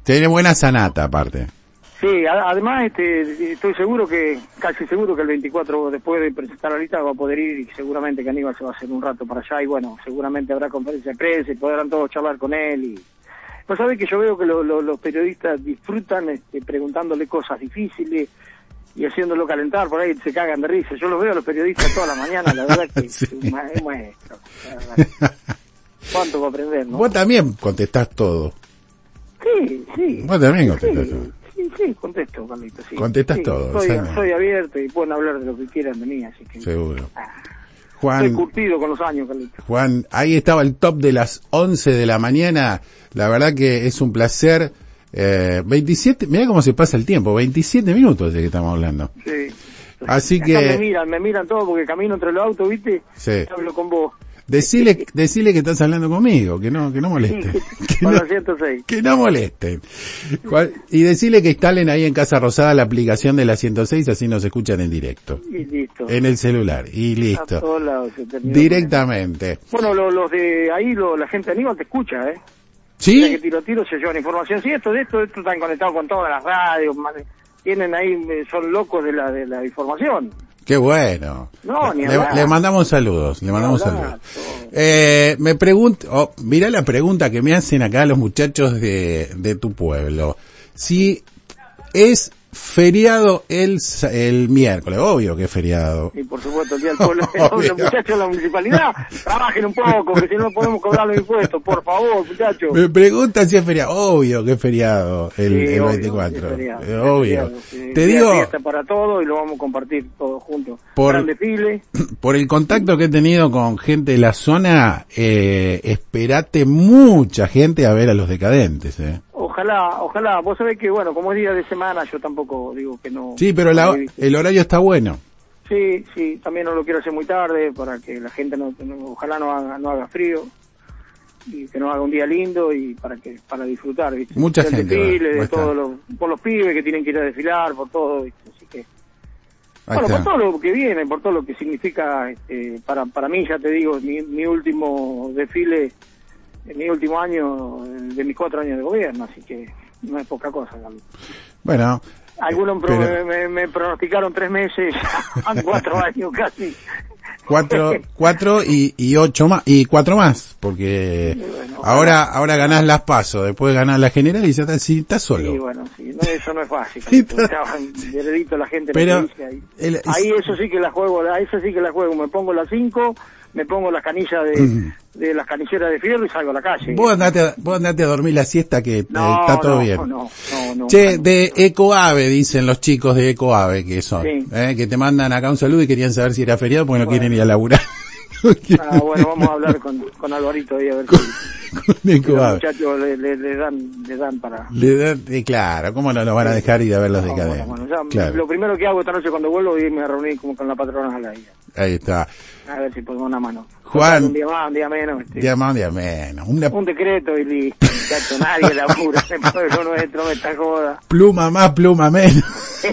Tiene buena sanata, aparte. Sí, además estoy seguro casi seguro que el 24, después de presentar la lista, va a poder ir, y seguramente que Aníbal se va a hacer un rato para allá, y bueno, seguramente habrá conferencia de prensa y podrán todos charlar con él. Y pues sabés que yo veo que los periodistas disfrutan preguntándole cosas difíciles y haciéndolo calentar, por ahí se cagan de risa. Yo los veo a los periodistas toda la mañana, la verdad que Sí. es maestro. La verdad. ¿Cuánto va a aprender, no? Vos también contestás todo. Sí. Vos también contestás todo. Sí, contesto, Carlito, sí. Contestas sí, todo, soy abierto y pueden hablar de lo que quieran de mí, así que... Seguro. Estoy Juan, curtido con los años, Carlito. Juan, ahí estaba el top de las 11 de la mañana. La verdad que es un placer. 27, mirá cómo se pasa el tiempo, 27 minutos de que estamos hablando. Sí. Así Acá que... me miran todos porque camino entre los autos, ¿viste? Sí. Hablo con vos. Decile que estás hablando conmigo, que no molesten. Con la 106. Que no molesten. Y decile que instalen ahí en Casa Rosada la aplicación de la 106, así nos escuchan en directo. Y listo. En el celular, y A listo. todos lados se terminó. Directamente. Bueno, los de ahí, la gente de Aníbal te escucha, ¿eh? ¿Sí? Que tiro se llevan información. Sí, esto están conectados con todas las radios, tienen ahí, son locos de la información. Qué bueno. No, ni hablar. Le mandamos saludos, le mandamos hablar, saludos. Me pregunto, mirá la pregunta que me hacen acá los muchachos de tu pueblo. Si es feriado el miércoles, obvio que es feriado. Y por supuesto, el día del pueblo, los muchachos de la municipalidad, trabajen un poco, que si no podemos cobrar los impuestos, por favor, muchachos. Me preguntan si es feriado, obvio que es feriado el Sí, obvio, 24. es feriado, Obvio. feriado, sí. Te Día digo, de fiesta para todos y lo vamos a compartir todos juntos. Por- Gran desfile. por el contacto que he tenido con gente de la zona, esperate mucha gente a ver a los Decadentes, Ojalá, vos sabés que bueno, como es día de semana, yo tampoco digo que no. Sí, pero el horario está bueno. Sí, también no lo quiero hacer muy tarde para que la gente ojalá no haga frío y que no haga un día lindo y para disfrutar, ¿viste? Mucha Del gente desfile, va a de estar. todos por los pibes que tienen que ir a desfilar, por todo, ¿viste? Así que Ahí bueno, está. por todo lo que viene, por todo lo que significa para mí, ya te digo, mi último desfile, mi último año de mis 4 años de gobierno, así que no es poca cosa, Carlos. Bueno, Algunos pero- me pronosticaron 3 meses, han 4 años casi. 4 y 8 más, y 4 más, porque bueno, ahora ganás las PASO, después ganás la general y ya estás solo. Sí, bueno, sí, eso no es fácil. Sí, Heredito la gente pero lo que dice ahí. Ahí eso sí que la juego, me pongo las 5, me pongo las canillas de las canilleras de fierro y salgo a la calle. Vos andate a dormir la siesta que está todo bien. No, Che, de Ecoave, dicen los chicos de Ecoave que son, Sí. que te mandan acá un saludo y querían saber si era feriado porque no quieren ir a laburar. Bueno, vamos a hablar con Alvarito ahí a ver si Con los Ecoave. muchachos le dan para... Claro, ¿cómo no lo van a dejar ir a ver los Decadentes? Bueno, ya, Claro, lo primero que hago esta noche cuando vuelvo es irme a reunir con la patrona a la isla. ahí está. A ver si pongo una mano. Juan. Un día más, un día menos. Día más, día menos. Una Un decreto y listo, muchacho, nadie labura en el pueblo nuestro, me está joda. pluma más, pluma menos.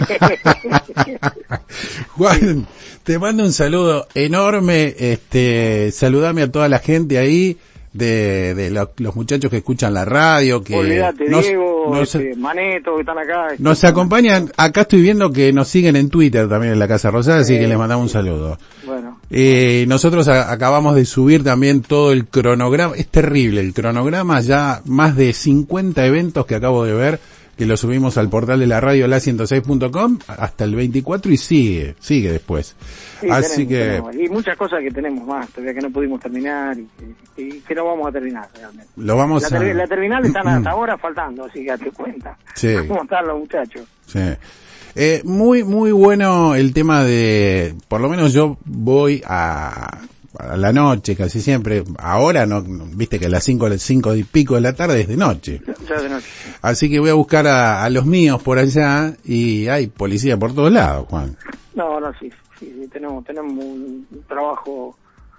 Juan, te mando un saludo enorme, saludame a toda la gente ahí, de los muchachos que escuchan la radio, que Olvídate, nos- Diego, nos- Maneto, que están acá. nos acompañan, acá estoy viendo que nos siguen en Twitter también en la Casa Rosada, así que les mandamos un saludo. Bueno, Nosotros acabamos de subir también todo el cronograma, es terrible el cronograma, ya más de 50 eventos que acabo de ver, que lo subimos al portal de la radio la106.com hasta el 24 y sigue después. sí, Así tenemos. Y muchas cosas que tenemos más, todavía que no pudimos terminar y que no vamos a terminar realmente. Lo vamos La terminal están hasta ahora faltando, así que date cuenta. Sí. ¿Cómo están los muchachos? Sí. Muy bueno el tema de, por lo menos yo voy a la noche casi siempre, ahora no, viste que a las 5 y pico de la tarde es de noche. Ya de noche. Así que voy a buscar a los míos por allá y hay policía por todos lados, Juan. No, sí, tenemos un trabajo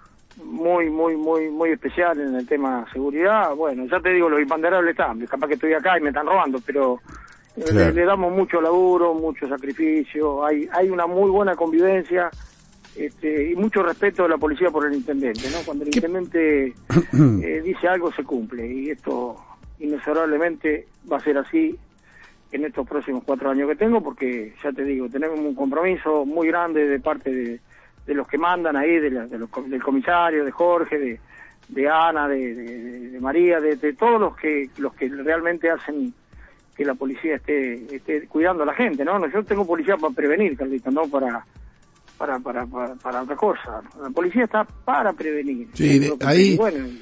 muy especial en el tema seguridad. Bueno, ya te digo, los imponderables están, capaz que estoy acá y me están robando, pero Claro. le damos mucho laburo, mucho sacrificio, hay una muy buena convivencia, y mucho respeto de la policía por el intendente, ¿no? Cuando el intendente dice algo se cumple, y esto inexorablemente va a ser así en estos próximos 4 años que tengo, porque ya te digo, tenemos un compromiso muy grande de parte de los que mandan ahí, del comisario, de Jorge, de Ana, de María, de todos los que realmente hacen que la policía esté cuidando a la gente, ¿no? Yo tengo policía para prevenir, Carlito, no para otra cosa. La policía está para prevenir. Sí, ahí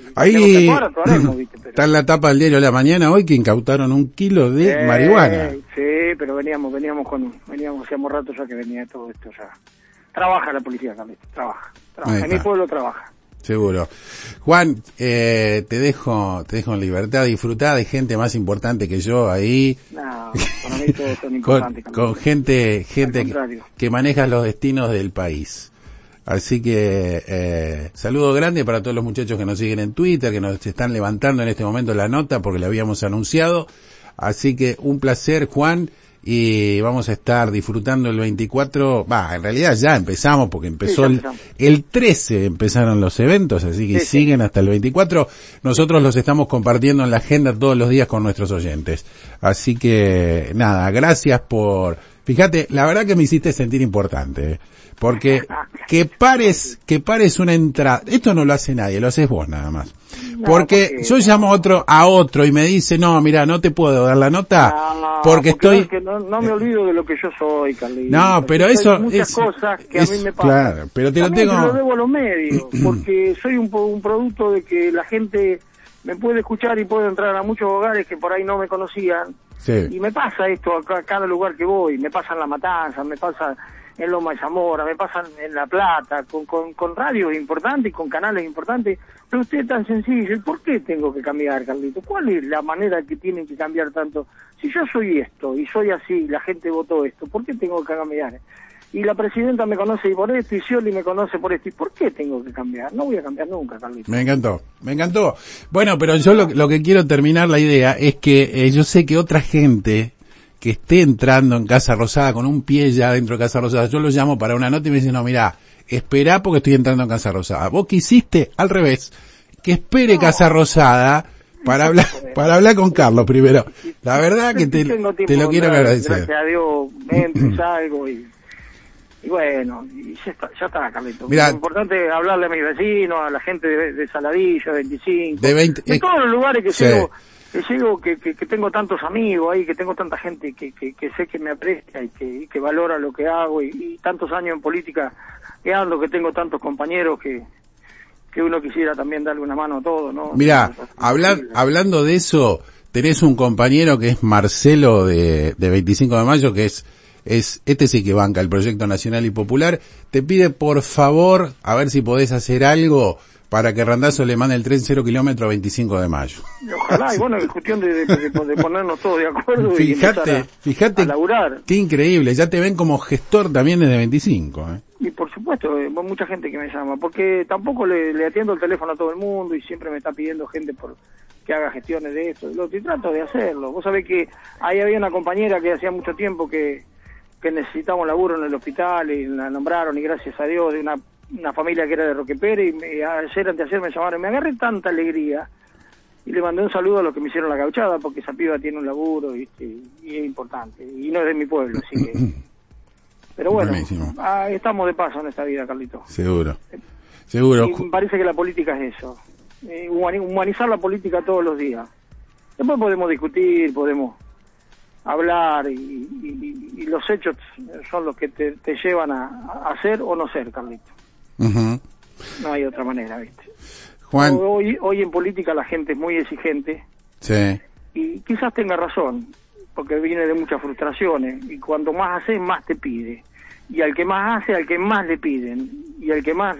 está en la tapa del diario La Mañana hoy que incautaron 1 kilo de marihuana. Sí, pero veníamos hacíamos rato ya que venía todo esto ya. Trabaja la policía, Carlito, trabaja. En mi pueblo trabaja. Seguro. Juan, te dejo en libertad, disfrutá de gente más importante que yo ahí. No, para mí todos son importantes. con gente que maneja los destinos del país. Así que, saludo grande para todos los muchachos que nos siguen en Twitter, que nos están levantando en este momento la nota porque la habíamos anunciado. Así que un placer, Juan. Y vamos a estar disfrutando el 24, en realidad ya empezamos porque empezó el 13 empezaron los eventos, así que siguen hasta el 24. Nosotros los estamos compartiendo en la agenda todos los días con nuestros oyentes. Así que nada, gracias fíjate, la verdad que me hiciste sentir importante, porque que pares una entrada, esto no lo hace nadie, lo haces vos nada más. Porque yo llamo a otro y me dice, no, mira, no te puedo dar la nota porque estoy... Es que no me olvido de lo que yo soy, Carlito. No, pero eso... Hay muchas cosas que a mí me pasan. Claro, pero te lo debo a los medios, porque soy un producto de que la gente me puede escuchar y puede entrar a muchos hogares que por ahí no me conocían. Sí. Y me pasa esto a cada lugar que voy, me pasa en La Matanza, me pasa en Loma de Zamora, me pasan en La Plata, con radios importantes y con canales importantes, pero usted es tan sencillo, ¿y por qué tengo que cambiar, Carlito? ¿Cuál es la manera que tienen que cambiar tanto? Si yo soy esto, y soy así, la gente votó esto, ¿por qué tengo que cambiar? Y la presidenta me conoce por esto, y Scioli me conoce por esto, ¿y por qué tengo que cambiar? No voy a cambiar nunca, Carlito. Me encantó. Bueno, pero yo lo que quiero terminar la idea es que yo sé que otra gente que esté entrando en Casa Rosada con un pie ya dentro de Casa Rosada, yo lo llamo para una nota y me dicen, no, mirá, esperá porque estoy entrando en Casa Rosada. Vos quisiste al revés, que espere Casa Rosada para hablar con Carlos primero. La verdad que te lo quiero agradecer. Gracias a Dios, salgo y bueno, y ya está, Carlito. Mirá, lo importante es hablarle a mis vecinos, a la gente de Saladillo, de 25, de todos los lugares que llego, que tengo tantos amigos ahí, que tengo tanta gente que sé que me aprecia y que valora lo que hago y tantos años en política que ando, que tengo tantos compañeros que uno quisiera también darle una mano a todos, ¿no? Mira, hablando de eso, tenés un compañero que es Marcelo de 25 de mayo, que es sí que banca el Proyecto Nacional y Popular, te pide por favor, a ver si podés hacer algo para que Randazzo le mande el tren 0 kilómetro a 25 de mayo. Ojalá, y bueno, es cuestión de ponernos todos de acuerdo fíjate, a laburar. Qué increíble, ya te ven como gestor también desde 25, Y por supuesto, mucha gente que me llama, porque tampoco le atiendo el teléfono a todo el mundo y siempre me está pidiendo gente que haga gestiones de esto. Y trato de hacerlo. Vos sabés que ahí había una compañera que hacía mucho tiempo que necesitaba un laburo en el hospital y la nombraron, y gracias a Dios, de una familia que era de Roque Pérez, y anteayer me llamaron, me agarré tanta alegría y le mandé un saludo a los que me hicieron la gauchada, porque esa piba tiene un laburo, ¿viste? Y es importante, y no es de mi pueblo, así que... Pero bueno, estamos de paso en esta vida, Carlito. Seguro. Y me parece que la política es eso, humanizar la política todos los días. Después podemos discutir, podemos hablar, y los hechos son los que te llevan a ser o no ser, Carlito. Uh-huh. No hay otra manera, ¿viste? Juan, hoy en política la gente es muy exigente. Sí. Y quizás tenga razón, porque viene de muchas frustraciones, y cuanto más haces, más te pide. Y al que más hace, al que más le piden, y al que más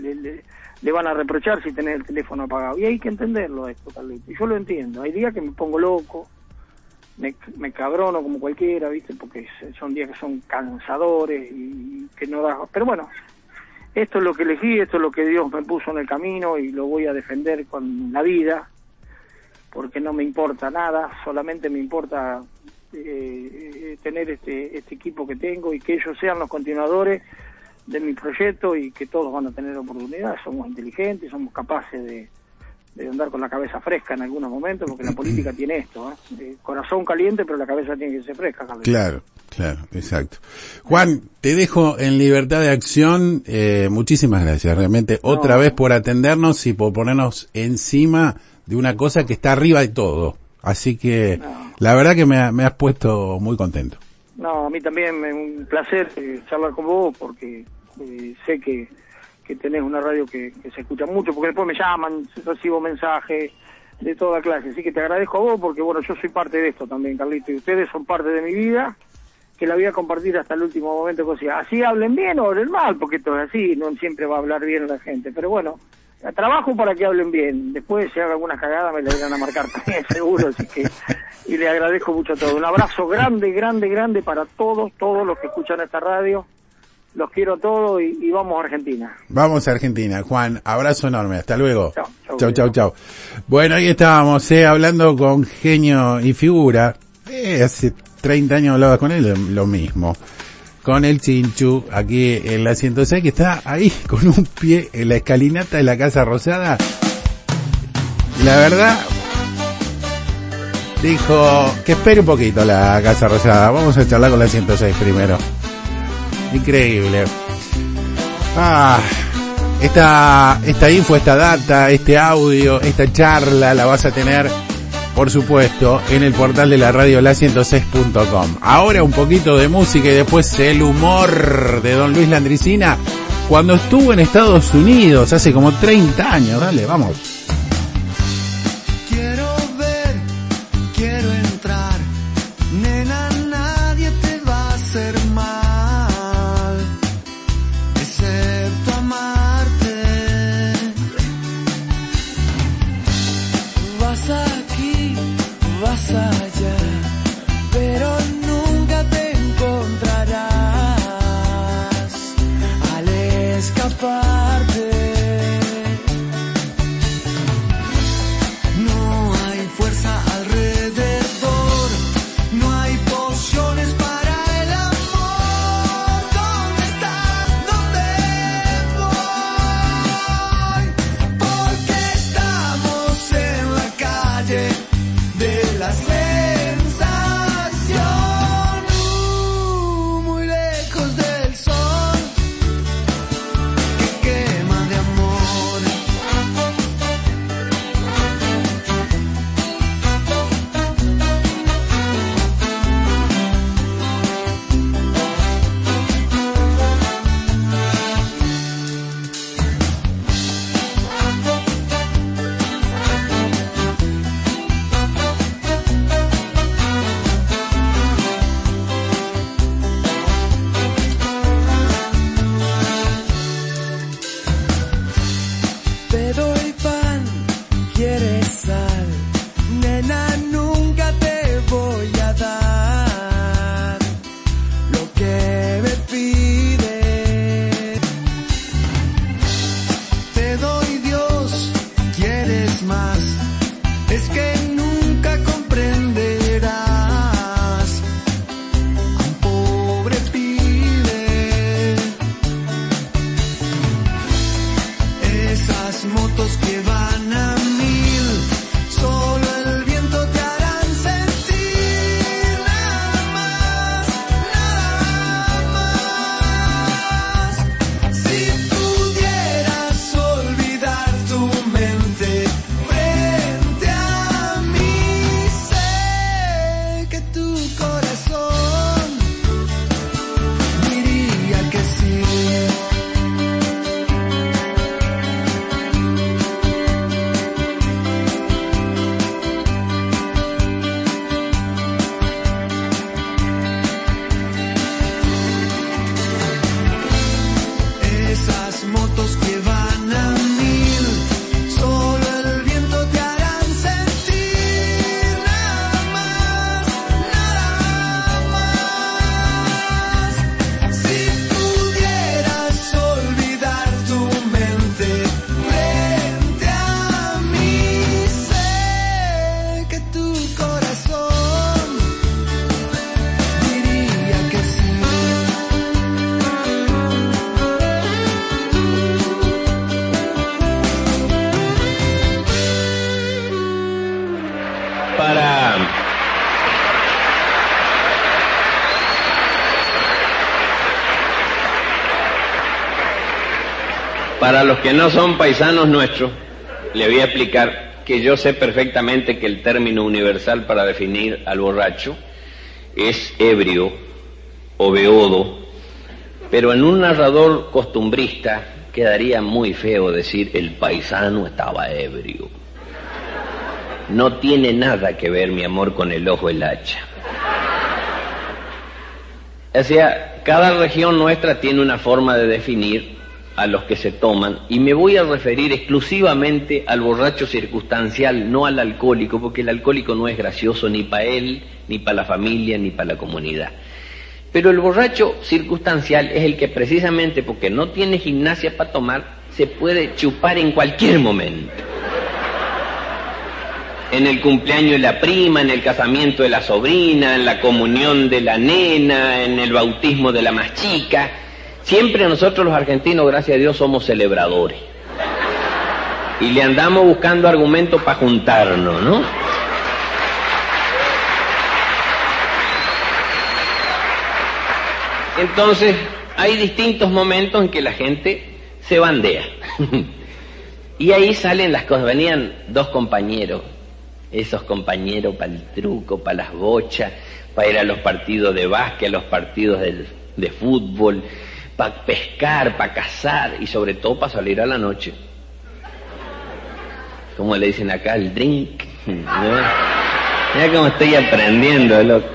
le van a reprochar si tenés el teléfono apagado. Y hay que entenderlo esto, Carlito. Y yo lo entiendo. Hay días que me pongo loco, me cabrono como cualquiera, ¿viste? Porque son días que son cansadores y que no da... Pero bueno, esto es lo que elegí, esto es lo que Dios me puso en el camino y lo voy a defender con la vida, porque no me importa nada, solamente me importa tener este equipo que tengo y que ellos sean los continuadores de mi proyecto y que todos van a tener oportunidades. Somos inteligentes, somos capaces de andar con la cabeza fresca en algunos momentos, porque la política tiene esto, corazón caliente, pero la cabeza tiene que ser fresca. Claro, exacto. Juan, te dejo en libertad de acción, muchísimas gracias, realmente, otra vez por atendernos y por ponernos encima de una cosa que está arriba de todo, así que la verdad que me has puesto muy contento. No, a mí también es un placer charlar con vos, porque sé que tenés una radio que se escucha mucho, porque después me llaman, recibo mensajes de toda clase, así que te agradezco a vos, porque bueno, yo soy parte de esto también, Carlito, y ustedes son parte de mi vida, que la voy a compartir hasta el último momento, que sea, así hablen bien o hablen mal, porque esto es así, no siempre va a hablar bien la gente, pero bueno, trabajo para que hablen bien, después si hago alguna cagada me la irán a marcar también, seguro, así que, y le agradezco mucho a todos, un abrazo grande para todos los que escuchan esta radio. Los quiero a todos y vamos a Argentina. Vamos a Argentina, Juan. Abrazo enorme. Hasta luego. Chau. Bueno, ahí estábamos, hablando con genio y figura. Hace 30 años hablaba con él, lo mismo. Con el Chinchu, aquí en la 106, que está ahí con un pie en la escalinata de la Casa Rosada. La verdad, dijo que espere un poquito la Casa Rosada. Vamos a charlar con la 106 primero. Increíble. Esta info, esta data, este audio, esta charla la vas a tener, por supuesto, en el portal de la radio la106.com. Ahora un poquito de música y después el humor de don Luis Landricina cuando estuvo en Estados Unidos hace como 30 años. Dale, vamos. Para los que no son paisanos nuestros, le voy a explicar que yo sé perfectamente que el término universal para definir al borracho es ebrio o beodo, pero en un narrador costumbrista quedaría muy feo decir el paisano estaba ebrio. No tiene nada que ver, mi amor, con el ojo del hacha. O sea, cada región nuestra tiene una forma de definir a los que se toman, y me voy a referir exclusivamente al borracho circunstancial, no al alcohólico, porque el alcohólico no es gracioso ni para él, ni para la familia, ni para la comunidad. Pero el borracho circunstancial es el que precisamente porque no tiene gimnasia para tomar, se puede chupar en cualquier momento. En el cumpleaños de la prima, en el casamiento de la sobrina, en la comunión de la nena, en el bautismo de la más chica. Siempre nosotros los argentinos, gracias a Dios, somos celebradores. Y le andamos buscando argumentos para juntarnos, ¿no? Entonces, hay distintos momentos en que la gente se bandea. Y ahí salen las cosas. Venían dos compañeros, esos compañeros para el truco, para las bochas, para ir a los partidos de básquet, a los partidos de fútbol, para pescar, para cazar y sobre todo para salir a la noche. Como le dicen acá, el drink. ¿No? Mira cómo estoy aprendiendo, loco.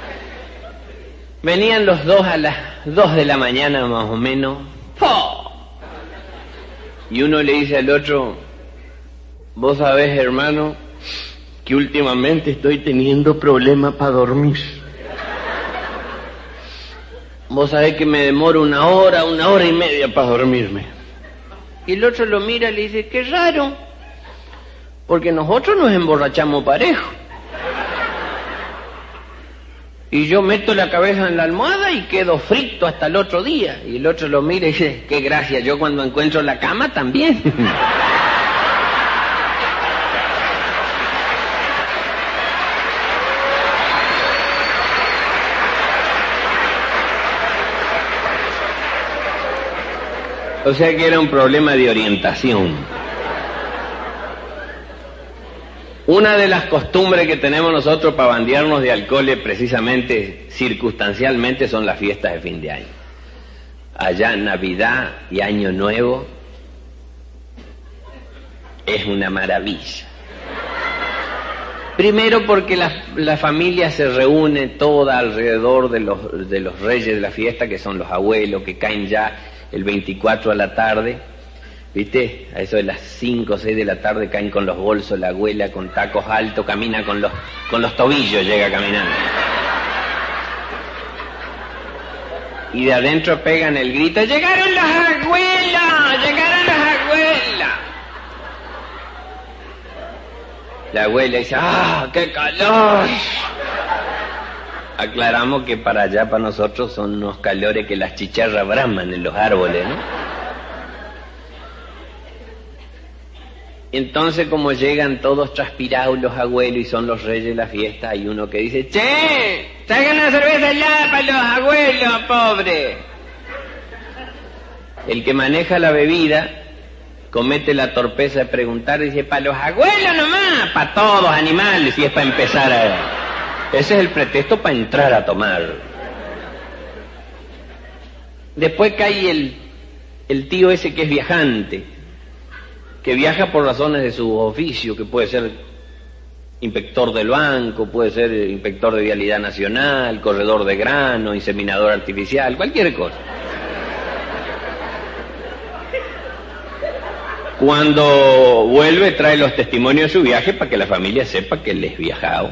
Venían los dos a las 2 de la mañana más o menos. ¡Oh! Y uno le dice al otro, vos sabés, hermano, que últimamente estoy teniendo problemas para dormir. Vos sabés que me demoro una hora y media para dormirme. Y el otro lo mira y le dice, qué raro, porque nosotros nos emborrachamos parejo. Y yo meto la cabeza en la almohada y quedo frito hasta el otro día. Y el otro lo mira y dice, qué gracia, yo cuando encuentro la cama también. O sea que era un problema de orientación. Una de las costumbres que tenemos nosotros para bandearnos de alcohol, precisamente, circunstancialmente, son las fiestas de fin de año. Allá Navidad y Año Nuevo es una maravilla. Primero porque la familia se reúne toda alrededor de los reyes de la fiesta, que son los abuelos, que caen ya el 24 a la tarde. ¿Viste? A eso de las 5 o 6 de la tarde caen con los bolsos, la abuela con tacos altos, camina con los tobillos, llega caminando. Y de adentro pegan el grito, ¡llegaron las abuelas! ¡Llegaron las abuelas! La abuela dice, ¡ah, qué calor! Aclaramos que para allá, para nosotros, son unos calores que las chicharras braman en los árboles, ¿no? Entonces, como llegan todos transpirados los abuelos y son los reyes de la fiesta, hay uno que dice, ¡che! ¡Traigan una cerveza helada para los abuelos, pobre! El que maneja la bebida comete la torpeza de preguntar, dice, ¿para los abuelos nomás? Para todos, animales, y es para empezar a... Ese es el pretexto para entrar a tomar. Después cae el tío ese que es viajante, que viaja por razones de su oficio, que puede ser inspector del banco, puede ser inspector de vialidad nacional, corredor de grano, inseminador artificial, cualquier cosa. Cuando vuelve trae los testimonios de su viaje para que la familia sepa que él es viajado.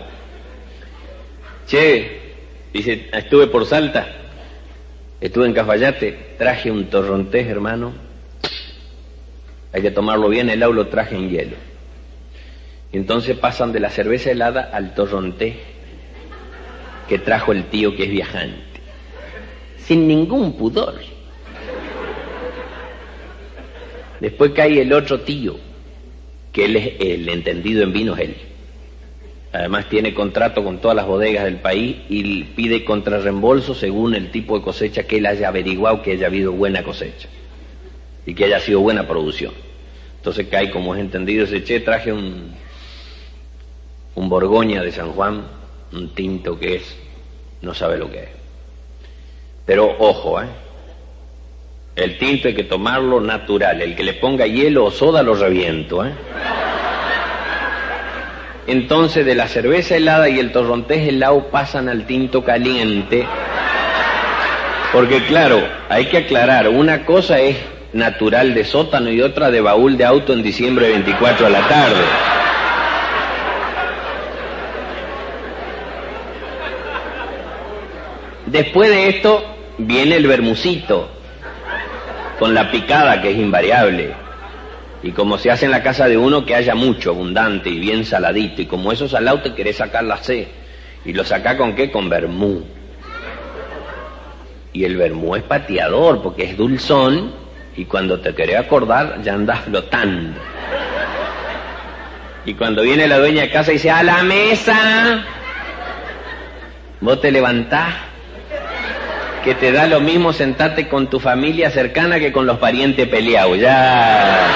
Che, dice, estuve por Salta, estuve en Cafayate, traje un torrontés, hermano. Hay que tomarlo bien, el agua lo traje en hielo. Y entonces pasan de la cerveza helada al torrontés que trajo el tío que es viajante. Sin ningún pudor. Después cae el otro tío, que él es el entendido en vinos, él. Además tiene contrato con todas las bodegas del país y pide contrarreembolso según el tipo de cosecha que él haya averiguado que haya habido buena cosecha. y que haya sido buena producción. Entonces cae, como es entendido, ese che, traje un Borgoña de San Juan, un tinto que es, no sabe lo que es. Pero ojo, el tinto hay que tomarlo natural, el que le ponga hielo o soda lo reviento, Entonces de la cerveza helada y el torrontés helado pasan al tinto caliente, porque claro, hay que aclarar, una cosa es natural de sótano y otra de baúl de auto en diciembre 24 a la tarde. Después de esto viene el vermucito, con la picada, que es invariable. Y como se hace en la casa de uno, que haya mucho, abundante y bien saladito. Y como eso salado te querés sacar la C. ¿Y lo sacás con qué? Con vermú. Y el vermú es pateador, porque es dulzón, y cuando te querés acordar, ya andás flotando. Y cuando viene la dueña de casa y dice, ¡a la mesa! Vos te levantás, que te da lo mismo sentarte con tu familia cercana que con los parientes peleados. Ya.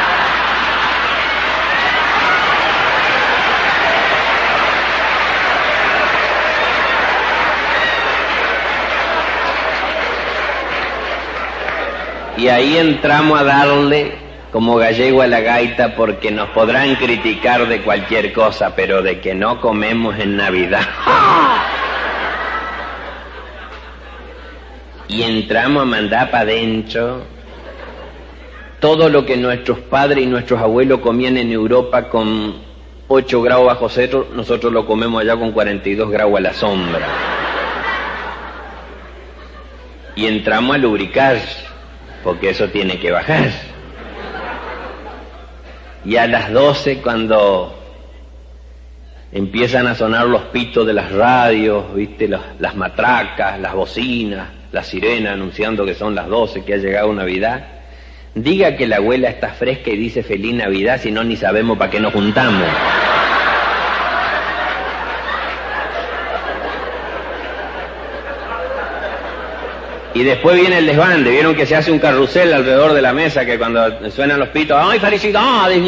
Y ahí entramos a darle como gallego a la gaita, porque nos podrán criticar de cualquier cosa, pero de que no comemos en Navidad. Y entramos a mandar para adentro todo lo que nuestros padres y nuestros abuelos comían en Europa con 8 grados bajo cero, nosotros lo comemos allá con 42 grados a la sombra. Y entramos a lubricar, porque eso tiene que bajar. Y a las 12, cuando empiezan a sonar los pitos de las radios, ¿viste? Las matracas, las bocinas, la sirena anunciando que son las 12, que ha llegado Navidad, diga que la abuela está fresca y dice feliz Navidad, si no ni sabemos para qué nos juntamos. Y después viene el desbande. Vieron que se hace un carrusel alrededor de la mesa, que cuando suenan los pitos, ¡ay, felicidades!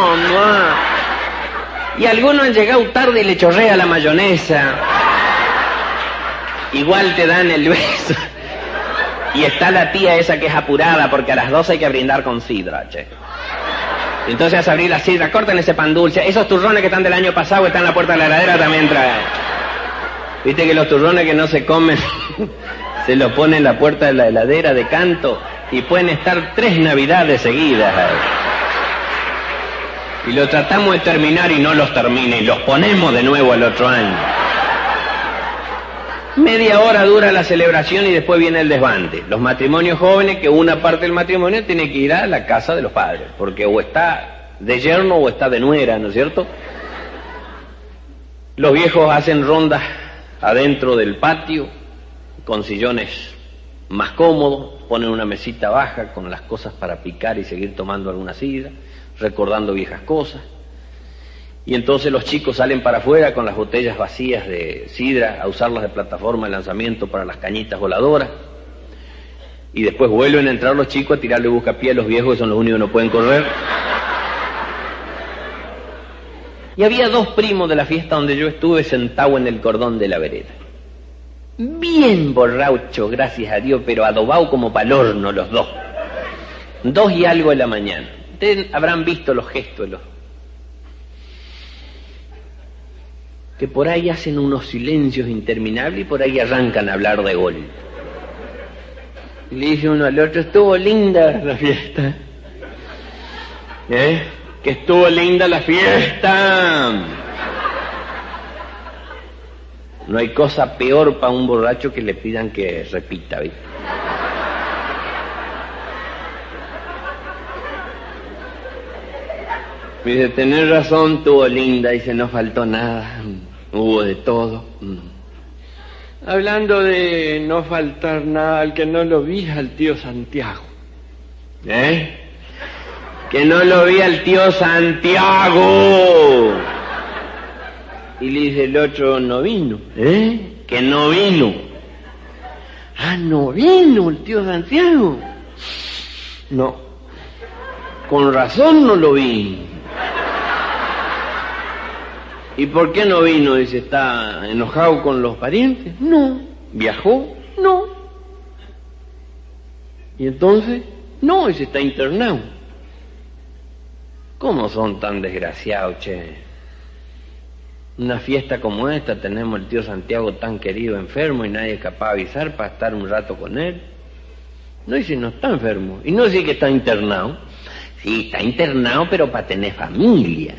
Y algunos han llegado tarde y le chorrea la mayonesa. Igual te dan el beso. Y está la tía esa que es apurada, porque a las 12 hay que brindar con sidra, che. Entonces a abrir la sidra, corten ese pan dulce. Esos turrones que están del año pasado, están en la puerta de la heladera, también traen. Viste que los turrones que no se comen se los ponen en la puerta de la heladera de canto, y pueden estar 3 navidades seguidas. Y lo tratamos de terminar y no los termina, y los ponemos de nuevo al otro año. Media hora dura la celebración y después viene el desbande. Los matrimonios jóvenes, que una parte del matrimonio tiene que ir a la casa de los padres, porque o está de yerno o está de nuera, ¿no es cierto? Los viejos hacen rondas adentro del patio, con sillones más cómodos, ponen una mesita baja con las cosas para picar y seguir tomando alguna sidra, recordando viejas cosas. Y entonces los chicos salen para afuera con las botellas vacías de sidra a usarlas de plataforma de lanzamiento para las cañitas voladoras. Y después vuelven a entrar los chicos a tirarle buscapié a los viejos, que son los únicos que no pueden correr. Y había 2 primos de la fiesta donde yo estuve sentado en el cordón de la vereda. Bien borracho, gracias a Dios, pero adobado como pa'l horno los 2. 2 y algo de la mañana. Ustedes habrán visto los gestos, que por ahí hacen unos silencios interminables y por ahí arrancan a hablar de gol. Y le dice uno al otro, estuvo linda la fiesta. Que estuvo linda la fiesta. No hay cosa peor para un borracho que le pidan que repita, ¿viste? Dice, tenés razón, estuvo linda, dice, no faltó nada, hubo de todo. Hablando de no faltar nada, al que no lo vi al tío Santiago. Que no lo vi al tío Santiago. Y le dice el otro, no vino. Que no vino. Ah, no vino el tío Santiago. No. Con razón no lo vi. ¿Y por qué no vino? Dice, ¿está enojado con los parientes? No. ¿Viajó? No. ¿Y entonces? No, dice, está internado. ¿Cómo son tan desgraciados, che? Una fiesta como esta, tenemos el tío Santiago tan querido enfermo y nadie es capaz de avisar para estar un rato con él. No dice, no está enfermo. Y no dice que está internado. Sí, está internado, pero para tener familia.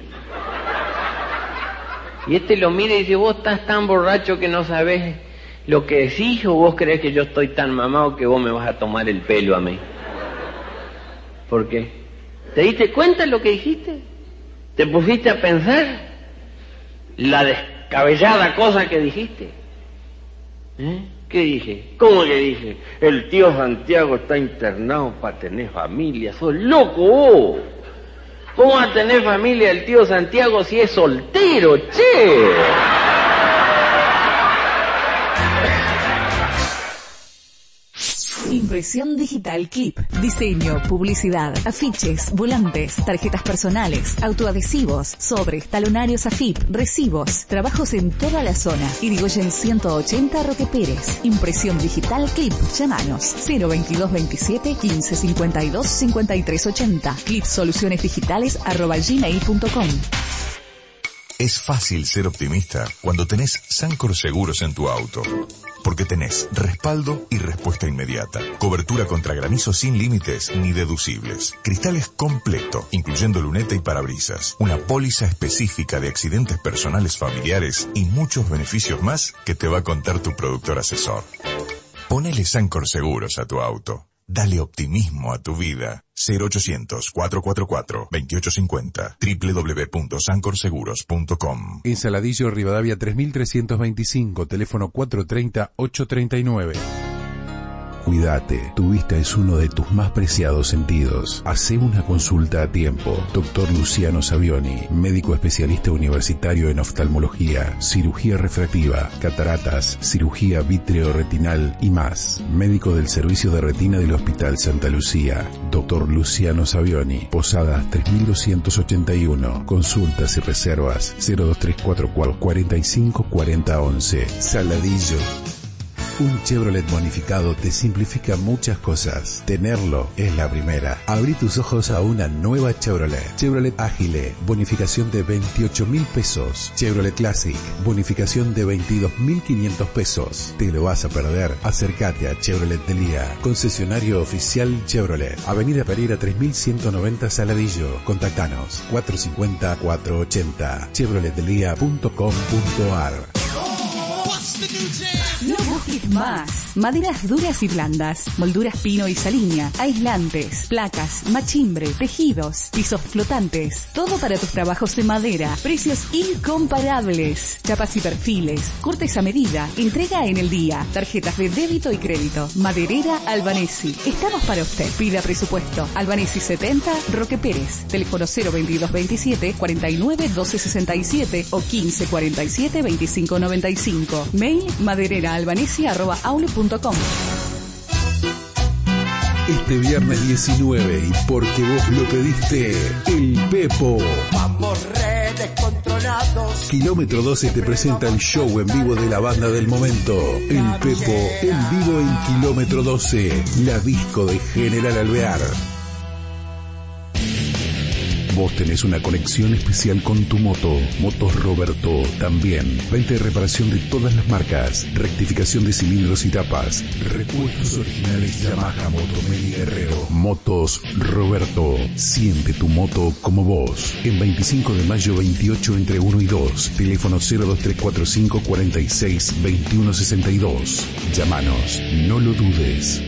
Y este lo mira y dice, vos estás tan borracho que no sabés lo que decís, o vos creés que yo estoy tan mamado que vos me vas a tomar el pelo a mí. ¿Por qué? ¿Te diste cuenta de lo que dijiste? ¿Te pusiste a pensar la descabellada cosa que dijiste? ¿Qué dije? ¿Cómo que dije? El tío Santiago está internado para tener familia. ¡Sos loco vos! ¿Cómo va a tener familia el tío Santiago si es soltero, che? Impresión digital Clip. Diseño, publicidad, afiches, volantes, tarjetas personales, autoadhesivos, sobres, talonarios AFIP, recibos. Trabajos en toda la zona. Irigoyen 180 Roque Pérez. Impresión digital Clip. Llámanos 02227 15 52 53 80. clipsolucionesdigitales@gmail.com. Es fácil ser optimista cuando tenés Sancor Seguros en tu auto. Porque tenés respaldo y respuesta inmediata. Cobertura contra granizo sin límites ni deducibles. Cristales completo, incluyendo luneta y parabrisas. Una póliza específica de accidentes personales familiares y muchos beneficios más que te va a contar tu productor asesor. Ponele Sancor Seguros a tu auto. Dale optimismo a tu vida. 0800-444-2850. www.sancorseguros.com. En Saladillo, Rivadavia 3325, teléfono 430-839. Cuídate, tu vista es uno de tus más preciados sentidos. Hacé una consulta a tiempo. Dr. Luciano Savioni, médico especialista universitario en oftalmología, cirugía refractiva, cataratas, cirugía vitreoretinal y más. Médico del servicio de retina del Hospital Santa Lucía. Dr. Luciano Savioni, Posadas 3281. Consultas y reservas 02344 45 40 11. Saladillo. Un Chevrolet bonificado te simplifica muchas cosas. Tenerlo es la primera. Abrí tus ojos a una nueva Chevrolet. Chevrolet Ágile, bonificación de 28.000 pesos. Chevrolet Classic, bonificación de 22.500 pesos. ¿Te lo vas a perder? Acércate a Chevrolet Delía, concesionario oficial Chevrolet. Avenida Pereira 3190 Saladillo. Contactanos 450-480. chevroletdelia.com.ar. No busques más. Maderas duras y blandas, molduras pino y saliña, aislantes, placas, machimbre, tejidos, pisos flotantes. Todo para tus trabajos en madera. Precios incomparables. Chapas y perfiles, cortes a medida, entrega en el día, tarjetas de débito y crédito. Maderera Albanesi. Estamos para usted. Pida presupuesto. Albanesi 70, Roque Pérez. Teléfono 02227 49 12 67 o 15 47 25 95. Mail madereraalbanesi@outlook.com. Este viernes 19, y porque vos lo pediste, el Pepo. Vamos re descontrolados. Kilómetro 12 te presenta el show en vivo de la banda del momento. El Pepo, en vivo en Kilómetro 12, la disco de General Alvear. Vos tenés una conexión especial con tu moto. Motos Roberto también. Venta y reparación de todas las marcas. Rectificación de cilindros y tapas. Repuestos originales Yamaha, Motomel y Guerrero. Motos Roberto. Siente tu moto como vos. En 25 de mayo 28 entre 1 y 2. Teléfono 02345 46 21 62. Llámanos. No lo dudes.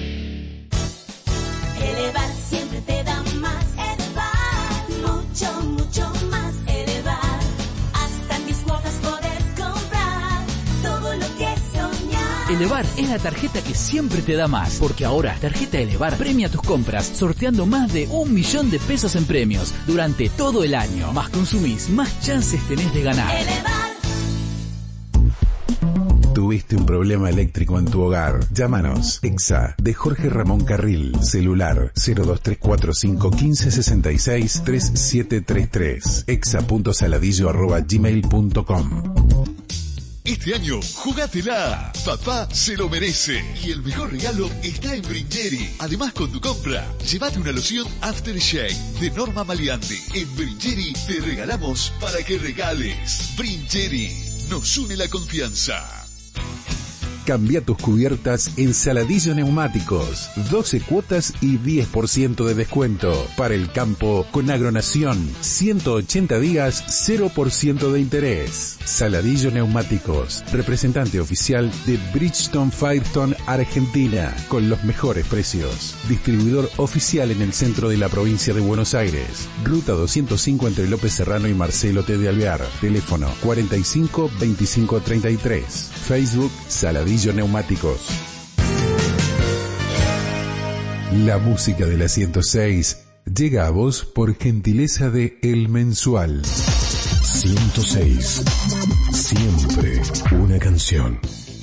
Elevar es la tarjeta que siempre te da más, porque ahora Tarjeta Elevar premia tus compras sorteando más de 1 millón de pesos en premios durante todo el año. Más consumís, más chances tenés de ganar. Elevar. ¿Tuviste un problema eléctrico en tu hogar? Llámanos. EXA de Jorge Ramón Carril. Celular 02345 1566 3733. exa.saladillo@gmail.com. Este año, jugátela. Papá se lo merece. Y el mejor regalo está en Bringeri. Además, con tu compra, llévate una loción Aftershave de Norma Maleante. En Bringeri te regalamos para que regales. Bringeri, nos une la confianza. Cambia tus cubiertas en Saladillo Neumáticos. 12 cuotas y 10% de descuento. Para el campo con Agronación. 180 días, 0% de interés. Saladillo Neumáticos. Representante oficial de Bridgestone Firestone Argentina. Con los mejores precios. Distribuidor oficial en el centro de la provincia de Buenos Aires. Ruta 205 entre López Serrano y Marcelo T. de Alvear. Teléfono 45 25 33. Facebook Saladillo Neumáticos. La música de la 106 llega a vos por gentileza de El Mensual. 106. Siempre una canción.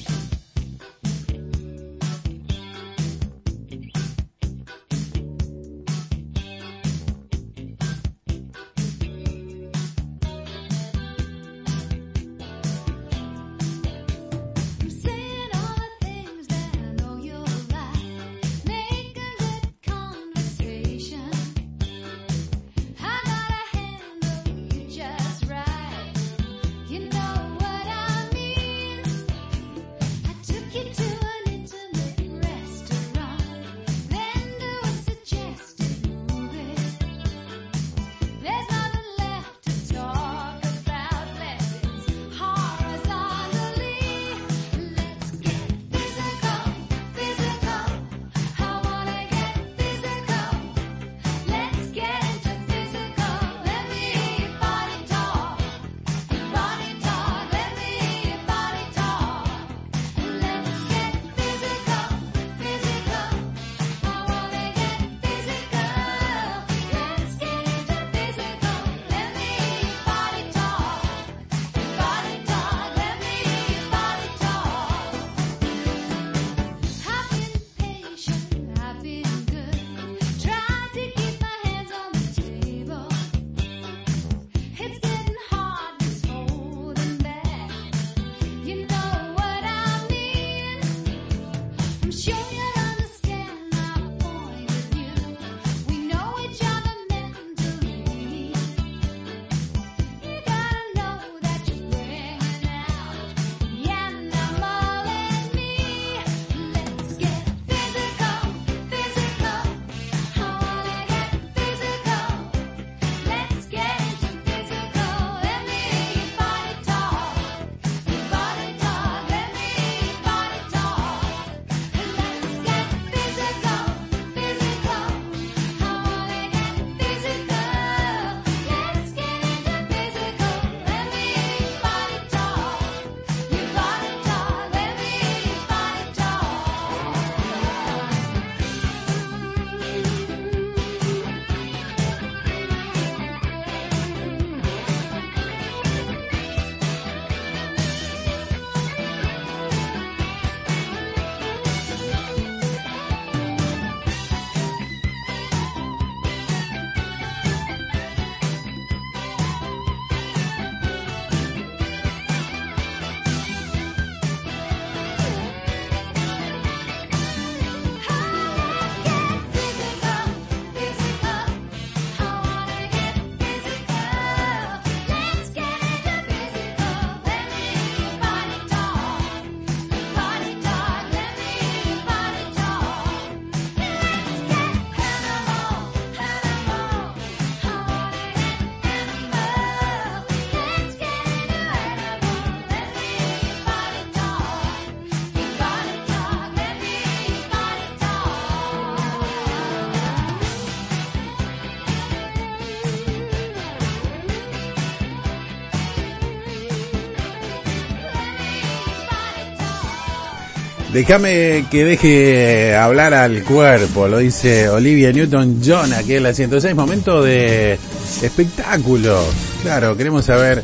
Déjame que deje hablar al cuerpo, lo dice Olivia Newton-John aquí en la 106. Momento de espectáculo. Claro, queremos saber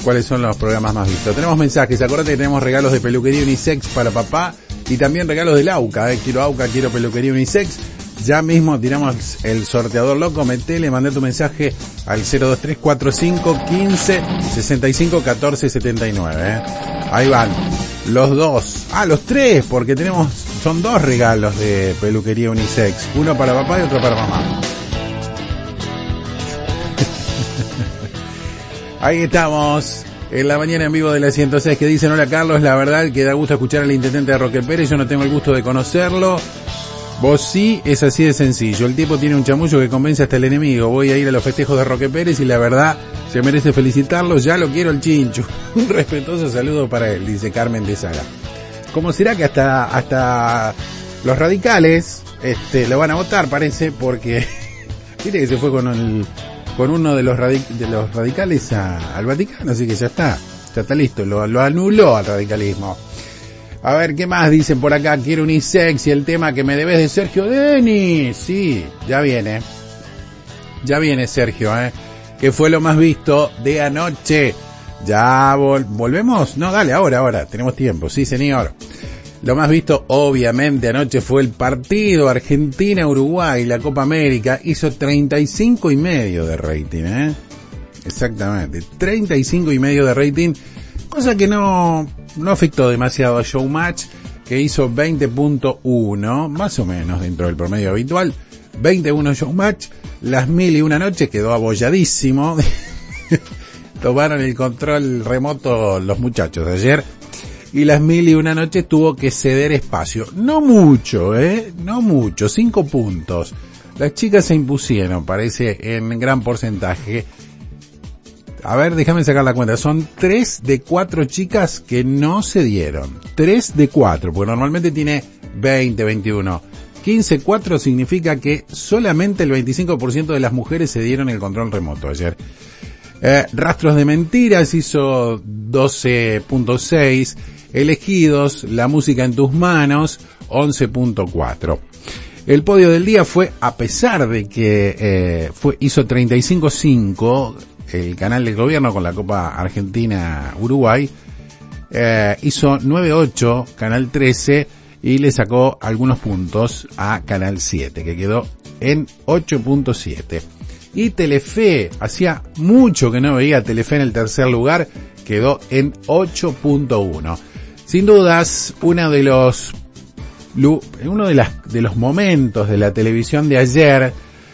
cuáles son los programas más vistos. Tenemos mensajes, acordate que tenemos regalos de peluquería unisex para papá y también regalos del AUCA, quiero AUCA, quiero peluquería unisex. Ya mismo tiramos el sorteador loco, metele, mandé tu mensaje al 02345 15 65 14 79, Ahí van, los dos, los tres, porque son 2 regalos de peluquería unisex, uno para papá y otro para mamá. Ahí estamos, en la mañana en vivo de la 106, que dicen: hola Carlos, la verdad que da gusto escuchar al intendente de Roque Pérez, yo no tengo el gusto de conocerlo. Vos sí, es así de sencillo. El tipo tiene un chamullo que convence hasta el enemigo. Voy a ir a los festejos de Roque Pérez y la verdad se merece felicitarlo. Ya lo quiero el chincho. Un respetuoso saludo para él, dice Carmen de Saga. ¿Cómo será que hasta los radicales lo van a votar, parece? Porque viste que se fue con uno de los radicales al Vaticano, así que ya está listo. Lo anuló al radicalismo. A ver, ¿qué más dicen por acá? Quiero unisex y el tema que me debes de Sergio Denis. Sí, ya viene Sergio, que fue lo más visto de anoche. Ya volvemos, no, dale, ahora, tenemos tiempo, sí señor. Lo más visto obviamente anoche fue el partido Argentina-Uruguay, la Copa América, hizo 35,5 de rating, exactamente, 35,5 de rating, cosa que no afectó demasiado a Showmatch, que hizo 20.1, más o menos dentro del promedio habitual. 21 Showmatch, las 1001 noches quedó abolladísimo. Tomaron el control remoto los muchachos de ayer, y las 1001 noches tuvo que ceder espacio. No mucho, 5 puntos. Las chicas se impusieron, parece, en gran porcentaje. A ver, déjame sacar la cuenta. Son 3 de 4 chicas que no se dieron. 3 de 4, porque normalmente tiene 20, 21. 15-4 significa que solamente el 25% de las mujeres se dieron el control remoto ayer. Rastros de Mentiras hizo 12.6. Elegidos, La Música en Tus Manos, 11.4. El podio del día fue, a pesar de que hizo 35.5, el canal del gobierno con la Copa Argentina-Uruguay, hizo 9.8 Canal 13 y le sacó algunos puntos a Canal 7, que quedó en 8.7. Y Telefe, hacía mucho que no veía a Telefe en el tercer lugar, quedó en 8.1. Sin dudas, uno de los momentos de la televisión de ayer,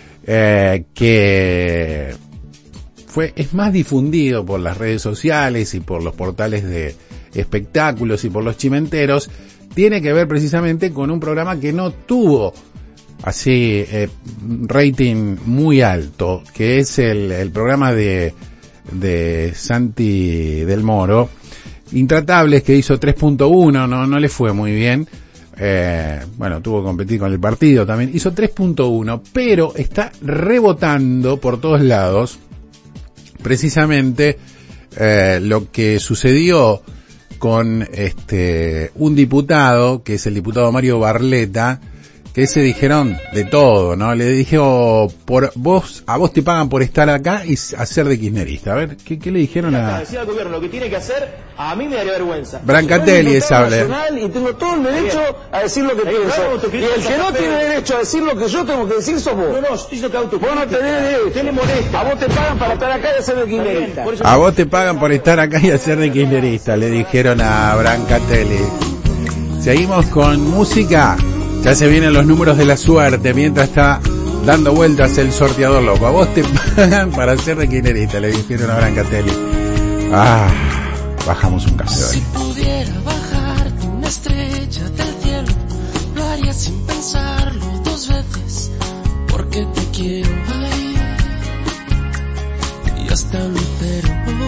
que es más difundido por las redes sociales y por los portales de espectáculos y por los chimenteros, tiene que ver precisamente con un programa que no tuvo así rating muy alto, que es el programa de Santi del Moro, Intratables, que hizo 3.1, no le fue muy bien. Tuvo que competir con el partido también, hizo 3.1, pero está rebotando por todos lados precisamente lo que sucedió con un diputado, que es el diputado Mario Barletta, que se dijeron de todo, ¿no? Le dijo, a vos te pagan por estar acá y hacer de kirchnerista. A ver, ¿qué le dijeron a...? Decía al gobierno lo que tiene que hacer, a mí me daría vergüenza. Brancatelli es hable. Y tengo todo el derecho a decir lo que pienso. Y el que no tiene derecho a decir lo que yo tengo que decir sos vos. No, yo te auto. Vos no tenés derecho. Usted le molesta. A vos te pagan para estar acá y hacer de kirchnerista. A vos te pagan por estar acá y hacer de kirchnerista, le dijeron a Brancatelli. Seguimos con música. Ya se vienen los números de la suerte mientras está dando vueltas el sorteador loco. A vos te pagan para ser de kirchnerista, le dijeron a Brancatelli. Bajamos un café hoy. Si pudiera bajar de una estrella del cielo, lo haría sin pensarlo 2 veces, porque te quiero ahí y hasta lo espero.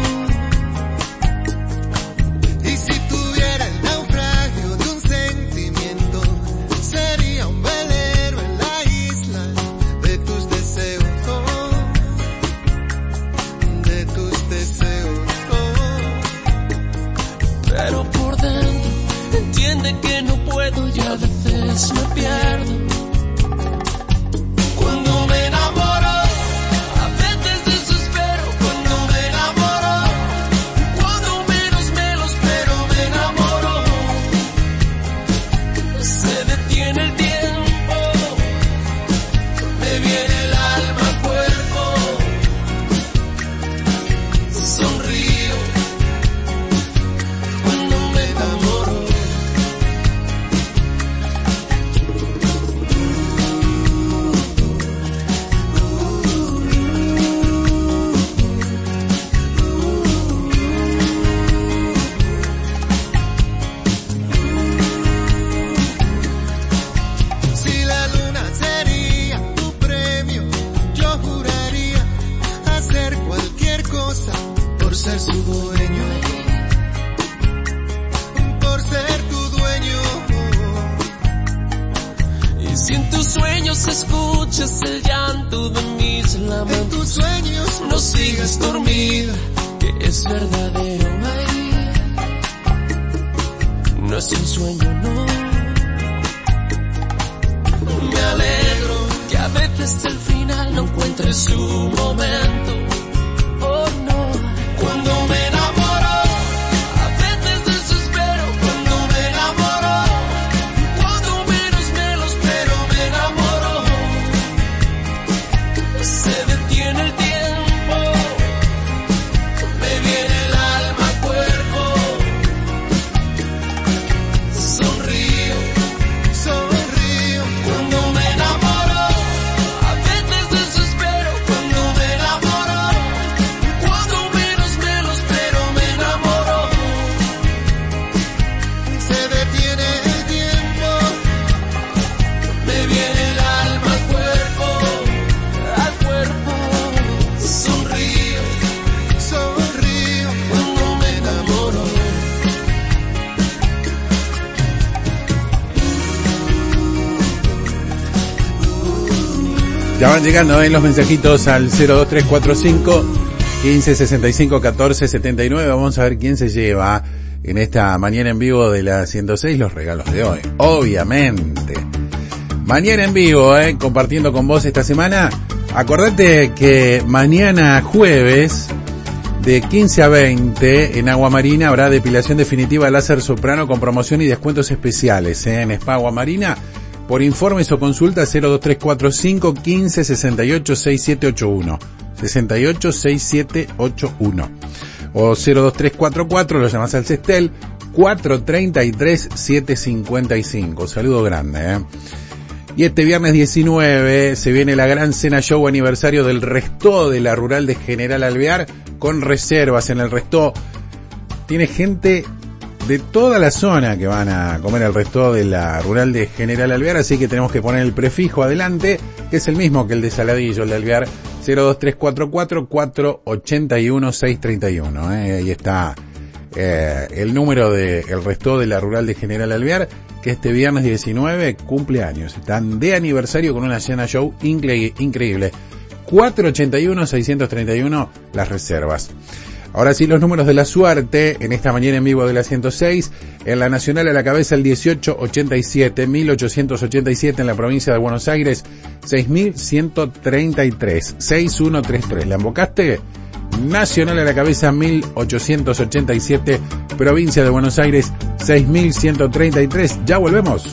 Que no puedo y a veces me pierdo. Cuando me enamoro, a veces desespero. Cuando me enamoro, detiene el tiempo, me viene el alma al cuerpo, sonrío cuando me enamoro. Ser su dueño, por ser tu dueño. Y si en tus sueños escuchas el llanto de mis lamentos, en tus sueños no sigas dormida, que es verdadero. Ay, no es un sueño, no. Me alegro que a veces el final no encuentre su momento. Cuando me enamoro, a veces desespero. Cuando me enamoro, cuando menos me lo espero, me enamoro. Se detiene el tiempo, me viene el alma al cuerpo. Sonrío, sonrío. Cuando me enamoro, a veces desespero. Cuando me enamoro, cuando ya van llegando los mensajitos al 02345 1565 1479. Vamos a ver quién se lleva en esta mañana en vivo de la 106 los regalos de hoy. Obviamente. Mañana en vivo, compartiendo con vos esta semana. Acordate que mañana jueves de 15 a 20 en Agua Marina habrá depilación definitiva láser soprano con promoción y descuentos especiales en Spa Agua Marina. Por informes o consulta 02345 15 68 6781 68 6781 o 02344, lo llamas al Cestel 433 755. Saludo grande, Y este viernes 19 se viene la gran cena show aniversario del Restó de la Rural de General Alvear, con reservas en el Restó. Tiene gente de toda la zona que van a comer el Restó de la Rural de General Alvear, así que tenemos que poner el prefijo adelante, que es el mismo que el de Saladillo, el de Alvear, 02344 481 631. Ahí está el número de el Restó de la Rural de General Alvear, que este viernes 19 cumple años. Están de aniversario con una cena show increíble. 481 631 las reservas. Ahora sí, los números de la suerte en esta mañana en vivo de la 106. En la Nacional a la cabeza el 1887, 1887 en la provincia de Buenos Aires, 6133, 6133. ¿La embocaste? Nacional a la cabeza 1887, provincia de Buenos Aires, 6133. Ya volvemos.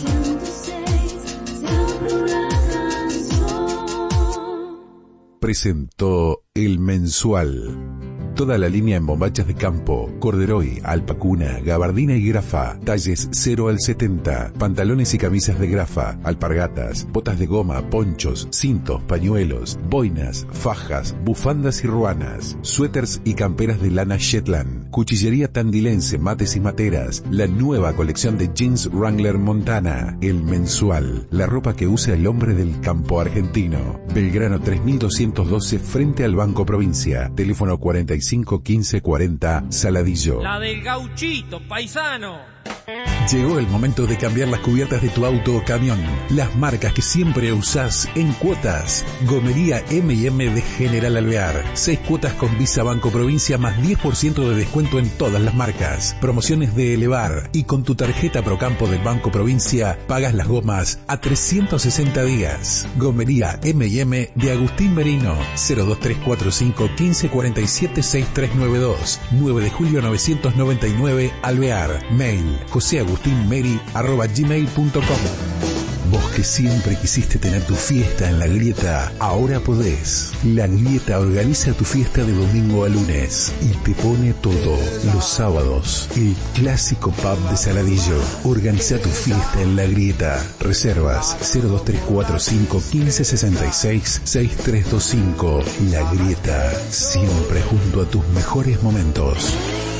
Presentó El Mensual. Toda la línea en bombachas de campo, corderoy, alpacuna, gabardina y grafa, talles 0 al 70, pantalones y camisas de grafa, alpargatas, botas de goma, ponchos, cintos, pañuelos, boinas, fajas, bufandas y ruanas, suéteres y camperas de lana Shetland, cuchillería tandilense, mates y materas, la nueva colección de jeans Wrangler Montana, El Mensual, la ropa que usa el hombre del campo argentino. Belgrano 3212 frente al Banco Provincia, teléfono 45 15 40, Saladillo. La del gauchito, paisano. Llegó el momento de cambiar las cubiertas de tu auto o camión. Las marcas que siempre usás en cuotas. Gomería M&M de General Alvear. 6 cuotas con Visa Banco Provincia más 10% de descuento en todas las marcas. Promociones de Elevar. Y con tu tarjeta Procampo del Banco Provincia pagas las gomas a 360 días. Gomería M&M de Agustín Merino. 02345 1547 6392. 9 de julio 999 Alvear. Mail joseagustinmeri@gmail.com. Vos que siempre quisiste tener tu fiesta en La Grieta, ahora podés. La Grieta organiza tu fiesta de domingo a lunes y te pone todo. Los sábados, el clásico pub de Saladillo. Organiza tu fiesta en La Grieta. Reservas 02345 1566 6325. La Grieta, siempre junto a tus mejores momentos.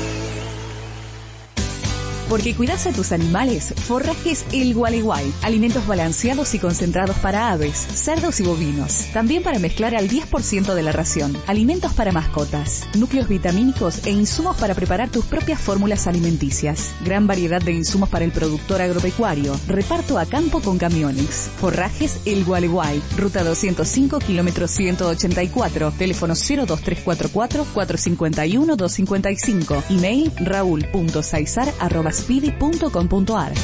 Porque cuidas a tus animales, Forrajes El Gualeguay. Alimentos balanceados y concentrados para aves, cerdos y bovinos. También para mezclar al 10% de la ración. Alimentos para mascotas. Núcleos vitamínicos e insumos para preparar tus propias fórmulas alimenticias. Gran variedad de insumos para el productor agropecuario. Reparto a campo con camiones. Forrajes El Gualeguay. Ruta 205, kilómetro 184. Teléfono 02344 451 255. Email raul.saizar@spidi.com.ar.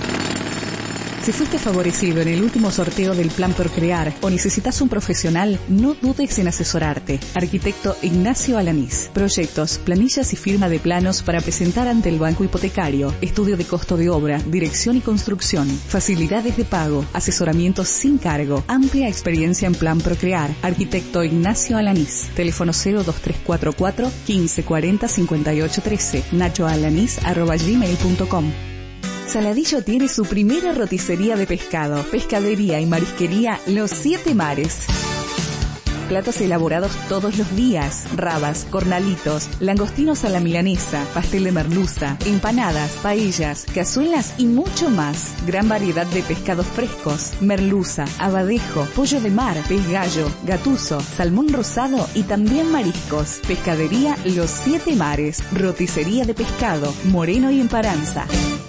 Si fuiste favorecido en el último sorteo del Plan Procrear o necesitas un profesional, no dudes en asesorarte. Arquitecto Ignacio Alanís. Proyectos, planillas y firma de planos para presentar ante el banco hipotecario. Estudio de costo de obra, dirección y construcción. Facilidades de pago, asesoramiento sin cargo. Amplia experiencia en Plan Procrear. Arquitecto Ignacio Alanís. Teléfono 02344 1540 5813. nachoalanís@gmail.com. Saladillo tiene su primera roticería de pescado, pescadería y marisquería Los Siete Mares. Platos elaborados todos los días, rabas, cornalitos, langostinos a la milanesa, pastel de merluza, empanadas, paellas, cazuelas y mucho más. Gran variedad de pescados frescos, merluza, abadejo, pollo de mar, pez gallo, gatuso, salmón rosado y también mariscos. Pescadería Los Siete Mares, roticería de pescado, Moreno y Emparanza.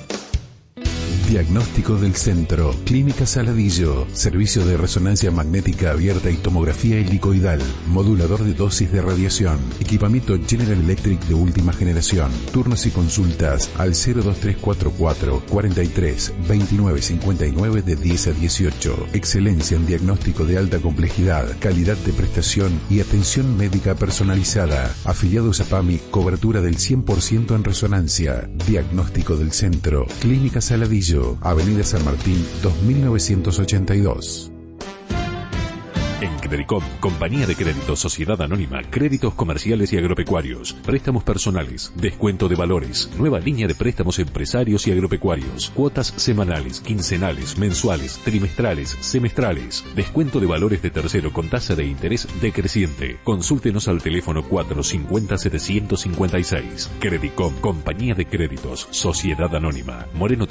Diagnóstico del Centro, Clínica Saladillo, servicio de resonancia magnética abierta y tomografía helicoidal, modulador de dosis de radiación, equipamiento General Electric de última generación, turnos y consultas al 02344 43 29 59 de 10 a 18. Excelencia en diagnóstico de alta complejidad, calidad de prestación y atención médica personalizada. Afiliados a PAMI, cobertura del 100% en resonancia. Diagnóstico del Centro, Clínica Saladillo, Avenida San Martín 2982. En Credicom, Compañía de Crédito Sociedad Anónima, créditos comerciales y agropecuarios, préstamos personales, descuento de valores, nueva línea de préstamos empresarios y agropecuarios, cuotas semanales, quincenales, mensuales, trimestrales, semestrales, descuento de valores de tercero con tasa de interés decreciente. Consúltenos al teléfono 450-756. Credicom, Compañía de Créditos Sociedad Anónima, Moreno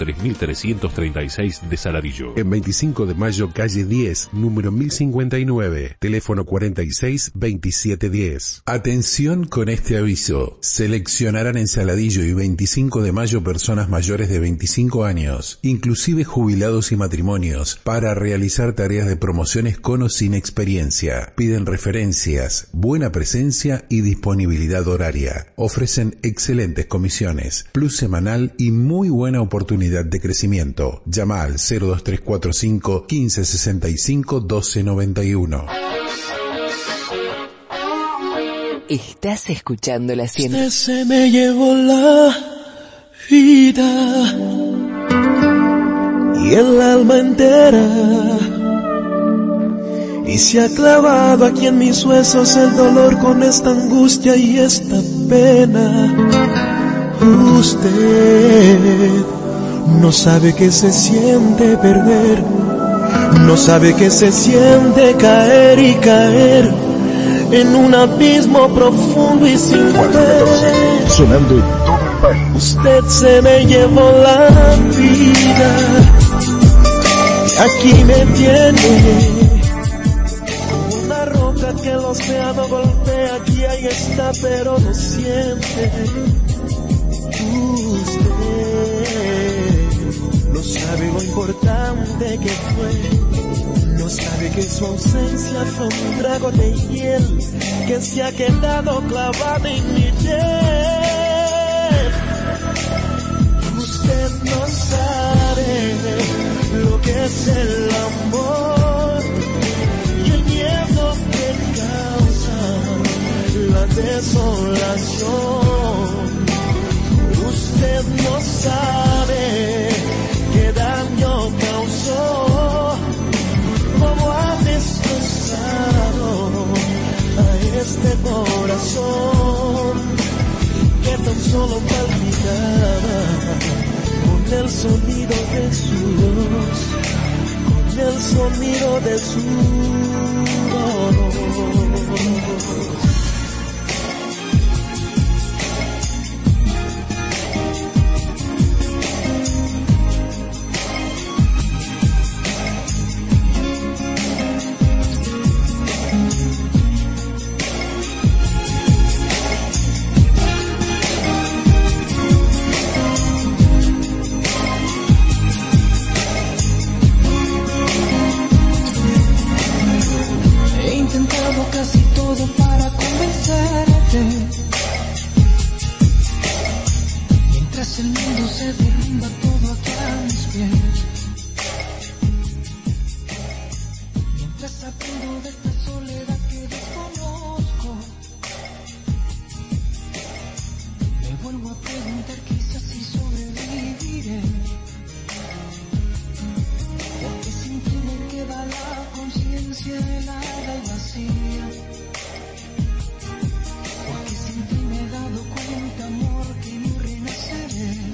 3336 de Saladillo. En 25 de mayo, calle 10, número 1059. Teléfono 46 27 10. Atención con este aviso. Seleccionarán en Saladillo y 25 de mayo personas mayores de 25 años, inclusive jubilados y matrimonios, para realizar tareas de promociones con o sin experiencia. Piden referencias, buena presencia y disponibilidad horaria. Ofrecen excelentes comisiones, plus semanal y muy buena oportunidad de crecimiento. Llama al 02345 1565 1291. Estás escuchando la 100. Usted se me llevó la vida y el alma entera, y se ha clavado aquí en mis huesos el dolor con esta angustia y esta pena. Usted no sabe que se siente perder, no sabe que se siente caer y caer en un abismo profundo y sin fe. Sonando en todo el país. Usted se me llevó la vida y aquí me tiene como una roca que el océano golpea. Aquí ahí está pero no siente. Usted no sabe lo importante que fue, no sabe que su ausencia fue un trago de hiel que se ha quedado clavado en mi piel. Usted no sabe lo que es el amor y el miedo que causa la desolación. Usted no sabe qué daño causó con el sonido de su voz, con el sonido de su voz. Casi todo para convencerte, mientras el mundo se derrumba todo aquí a mis pies, mientras aprendo de esta soledad que desconozco, me vuelvo a preguntar quizás si sobreviviré, porque sin ti me queda la conciencia helada y vacía. Porque sin ti me he dado cuenta, amor, que no renaceré.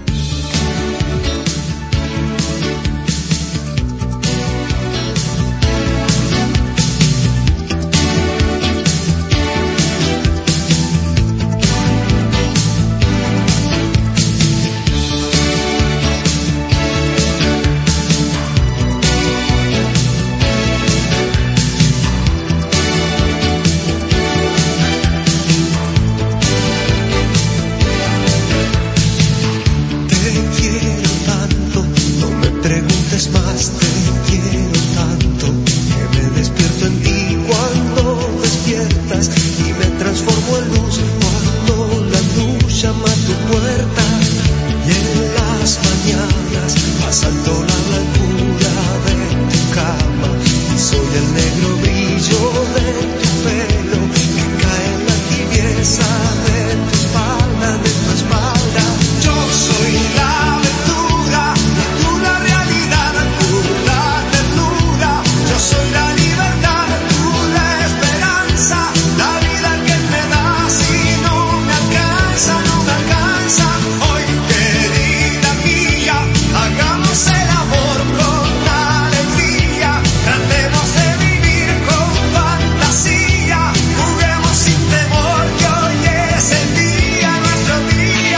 Más te quiero tanto que me despierto en ti cuando despiertas y me transformo en luz cuando la luz llama a tu puerta, y en las mañanas pasando la blancura de tu cama y soy el negro brillo de tu pelo que cae en la tibieza de tu espalda, de tu espalda. Yo soy la aventura y tú la realidad. Yo soy la libertad, tú la esperanza, la vida que me das y no me alcanza, no me alcanza. Hoy, querida mía, hagamos el amor con alegría, tratemos de vivir con fantasía, juguemos sin temor que hoy es el día, nuestro día.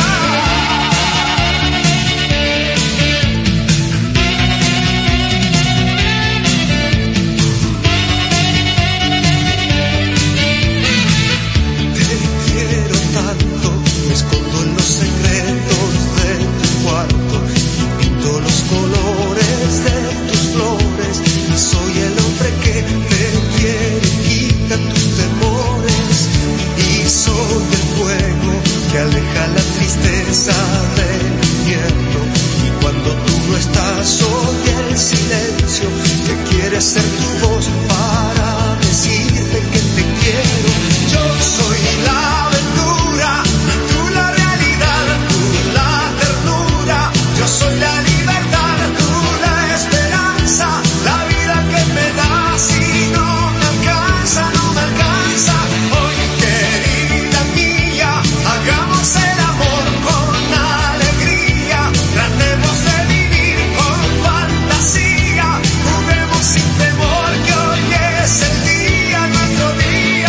Me escondo en los secretos de tu cuarto y pinto los colores de tus flores, y soy el hombre que te quiere y quita tus temores, y soy el fuego que aleja la tristeza del invierno, y cuando tú no estás soy el silencio que quiere ser tu voz para decirte que te quiero. Yo soy la aventura, tú la realidad, tú la ternura. Yo soy la libertad, tú la esperanza, la vida que me das y no me alcanza, no me alcanza. Hoy, querida mía, hagamos el amor con alegría, tratemos de vivir con fantasía, juguemos sin temor que hoy es el día, nuestro día.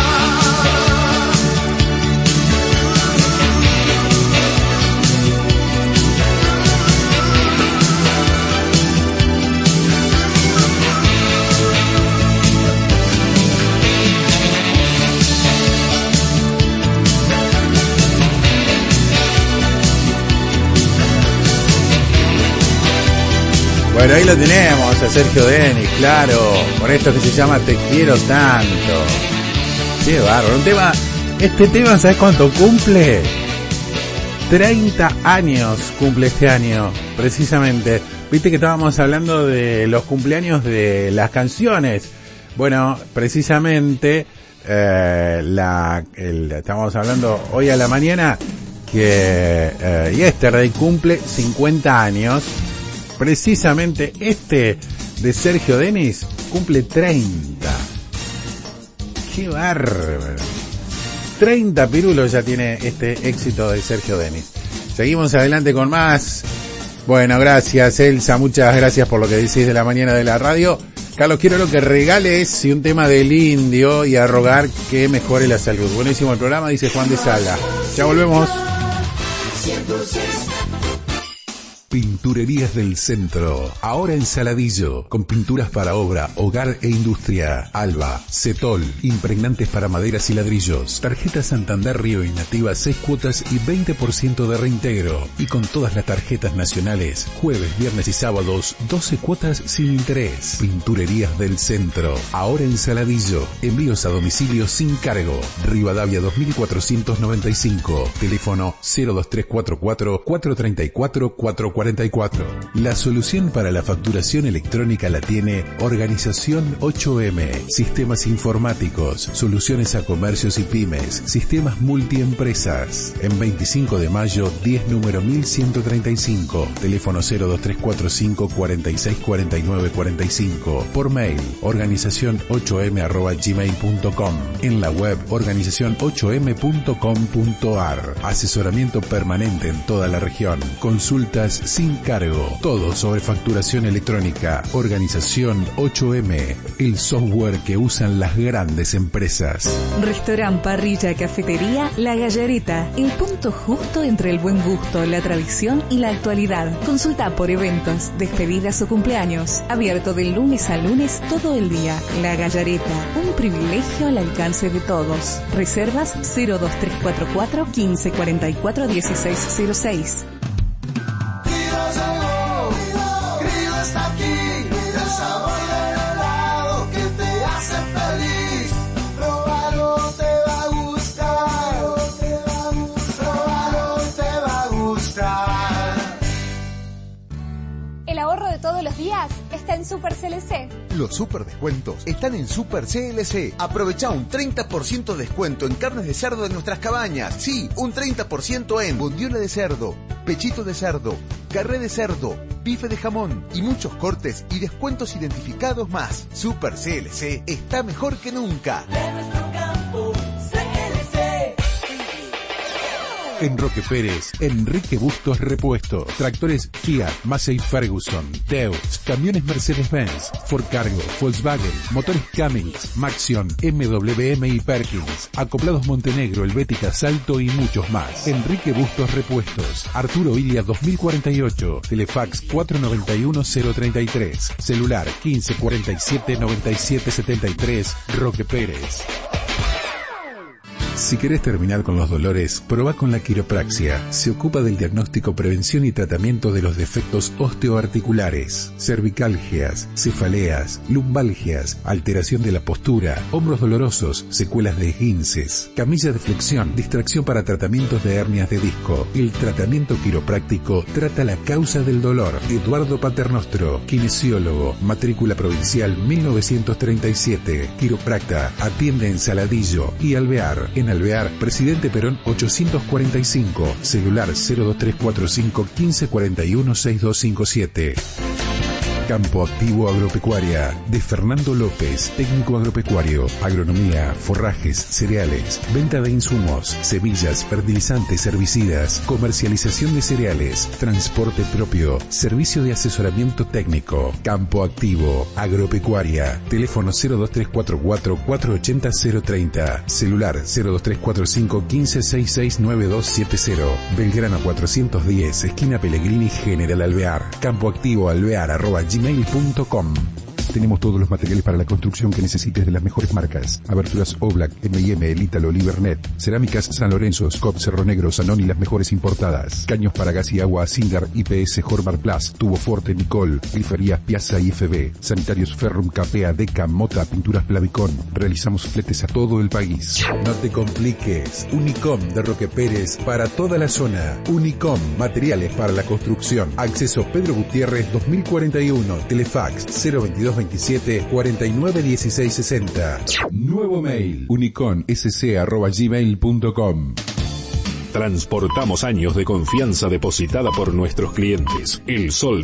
Bueno, ahí lo tenemos a Sergio Denis, claro, con esto que se llama Te quiero tanto. Qué bárbaro, un tema, este tema, ¿sabes cuánto cumple? 30 años cumple este año, precisamente. Viste que estábamos hablando de los cumpleaños de las canciones. Bueno, precisamente, estábamos hablando hoy a la mañana que Yesterday cumple 50 años. Precisamente este de Sergio Denis cumple 30. ¡Qué bárbaro! 30 pirulos ya tiene este éxito de Sergio Denis. Seguimos adelante con más Bueno, gracias Elsa, muchas gracias por lo que decís de la mañana de la radio. Carlos, quiero lo que regales un tema del indio y a rogar que mejore la salud. Buenísimo el programa, dice Juan de Sala. Ya volvemos. Pinturerías del Centro, ahora en Saladillo, con pinturas para obra, hogar e industria. Alba, Cetol, impregnantes para maderas y ladrillos. Tarjeta Santander Río y Nativa 6 cuotas y 20% de reintegro. Y con todas las tarjetas nacionales, jueves, viernes y sábados, 12 cuotas sin interés. Pinturerías del Centro, ahora en Saladillo. Envíos a domicilio sin cargo. Rivadavia 2495. Teléfono 02344 434 444. La solución para la facturación electrónica la tiene Organización 8M. Sistemas informáticos, soluciones a comercios y pymes, sistemas multiempresas. En 25 de mayo, 10 número 1135. Teléfono 02345 464945. Por mail, organizacion8m@gmail.com. En la web, organizacion8m.com.ar. Asesoramiento permanente en toda la región. Consultas sin cargo. Todo sobre facturación electrónica. Organización 8M. El software que usan las grandes empresas. Restaurant, parrilla, cafetería, La Gallareta. El punto justo entre el buen gusto, la tradición y la actualidad. Consulta por eventos, despedidas o cumpleaños. Abierto de lunes a lunes todo el día. La Gallareta. Un privilegio al alcance de todos. Reservas 02344 1544 1606. Todos los días está en Super CLC. Los super descuentos están en Super CLC. Aprovecha un 30% de descuento en carnes de cerdo de nuestras cabañas. Sí, un 30% en bondiola de cerdo, pechito de cerdo, carré de cerdo, bife de jamón y muchos cortes y descuentos identificados más. Super CLC está mejor que nunca. De nuestro campo, CLC. En Roque Pérez, Enrique Bustos Repuestos. Tractores Fiat, Massey Ferguson, Deutz, camiones Mercedes-Benz, Ford Cargo, Volkswagen, motores Cummins, Maxion, MWM y Perkins, acoplados Montenegro, Helvética, Salto y muchos más. Enrique Bustos Repuestos. Arturo Ilia 2048. Telefax 491-033. Celular 1547-9773. Roque Pérez. Si querés terminar con los dolores, probá con la quiropraxia. Se ocupa del diagnóstico, prevención y tratamiento de los defectos osteoarticulares, cervicalgias, cefaleas, lumbalgias, alteración de la postura, hombros dolorosos, secuelas de esguinces, camilla de flexión, distracción para tratamientos de hernias de disco. El tratamiento quiropráctico trata la causa del dolor. Eduardo Paternostro, kinesiólogo, matrícula provincial 1937, quiropracta, atiende en Saladillo y Alvear. En Alvear, Presidente Perón 845, celular 02345 1541 6257. Campo Activo Agropecuaria, de Fernando López, técnico agropecuario, agronomía, forrajes, cereales, venta de insumos, semillas, fertilizantes, herbicidas, comercialización de cereales, transporte propio, servicio de asesoramiento técnico. Campo Activo Agropecuaria, teléfono 02344 480 030, celular 02345 1566 9270, Belgrano 410, esquina Pellegrini, General Alvear. Campo Activo Alvear @gmail.com. Tenemos todos los materiales para la construcción que necesites de las mejores marcas. Aberturas Oblak, M&M, El Ítalo, Libernet. Cerámicas San Lorenzo, Scott, Cerro Negro, Sanón y las mejores importadas. Caños para gas y agua, Singer, IPS, Hormar Plus, Tubo Forte, Nicol, Griferías, Piazza y FB. Sanitarios Ferrum, Capea, Deca, Mota, Pinturas Plavicón. Realizamos fletes a todo el país. No te compliques. Unicom de Roque Pérez para toda la zona. Unicom, materiales para la construcción. Acceso Pedro Gutiérrez 2041. Telefax 02227 49 16 60. Nuevo mail, uniconsc@gmail.com. Transportamos años de confianza depositada por nuestros clientes. El Sol